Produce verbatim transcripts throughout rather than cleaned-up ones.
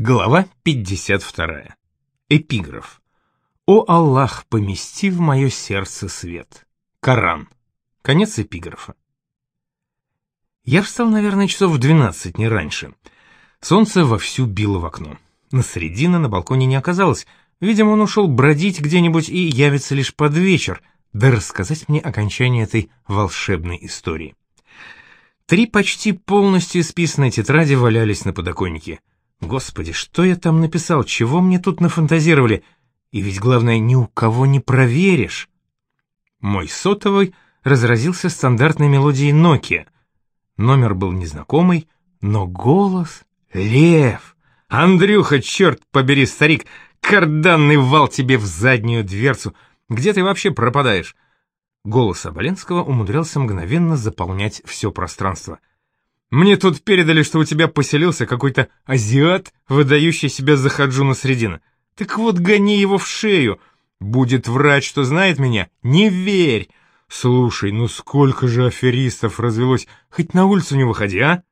Глава пятьдесят вторая. Эпиграф. «О Аллах, помести в мое сердце свет». Коран. Конец эпиграфа. Я встал, наверное, часов в двенадцать, не раньше. Солнце вовсю било в окно. Насредина на балконе не оказалось. Видимо, он ушел бродить где-нибудь и явится лишь под вечер, да рассказать мне окончание этой волшебной истории. Три почти полностью исписанные тетради валялись на подоконнике. Господи, что я там написал, чего мне тут нафантазировали? И ведь главное, ни у кого не проверишь. Мой сотовый разразился стандартной мелодией Nokia. Номер был незнакомый, но голос — Лев. Андрюха, черт побери, старик, карданный вал тебе в заднюю дверцу. Где ты вообще пропадаешь? Голос Оболенского умудрялся мгновенно заполнять все пространство. Мне тут передали, что у тебя поселился какой-то азиат, выдающий себя за Хаджу Насреддина. Так вот, гони его в шею. Будет врать, что знает меня. Не верь. Слушай, ну сколько же аферистов развелось. Хоть на улицу не выходи, а?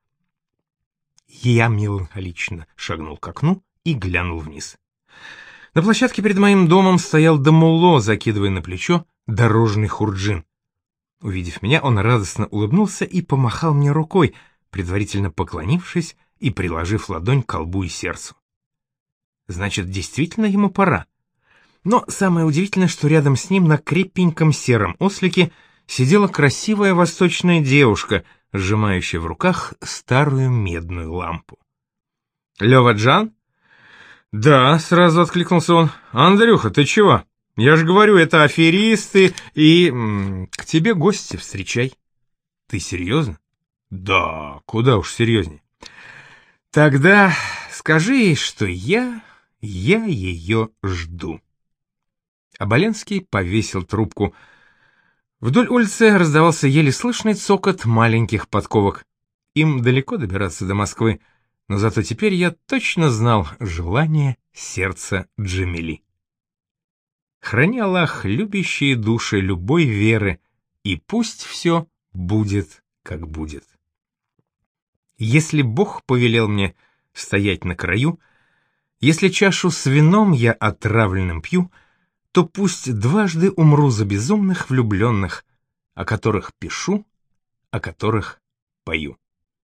Я меланхолично шагнул к окну и глянул вниз. На площадке перед моим домом стоял Дамулло, закидывая на плечо дорожный хурджин. Увидев меня, он радостно улыбнулся и помахал мне рукой, предварительно поклонившись и приложив ладонь к колбу и сердцу. Значит, действительно ему пора. Но самое удивительное, что рядом с ним на крепеньком сером ослике сидела красивая восточная девушка, сжимающая в руках старую медную лампу. «Лёва Джан?» «Да», — сразу откликнулся он. «Андрюха, ты чего? Я же говорю, это аферисты и... М, к тебе гости, встречай». «Ты серьезно?» «Да, куда уж серьезней». «Тогда скажи ей, что я... я ее жду». Оболенский повесил трубку. Вдоль улицы раздавался еле слышный цокот маленьких подковок. Им далеко добираться до Москвы, но зато теперь я точно знал желание сердца Джамили. Храни Аллах любящие души любой веры, и пусть все будет, как будет. Если Бог повелел мне стоять на краю, если чашу с вином я отравленным пью, то пусть дважды умру за безумных влюбленных, о которых пишу, о которых пою.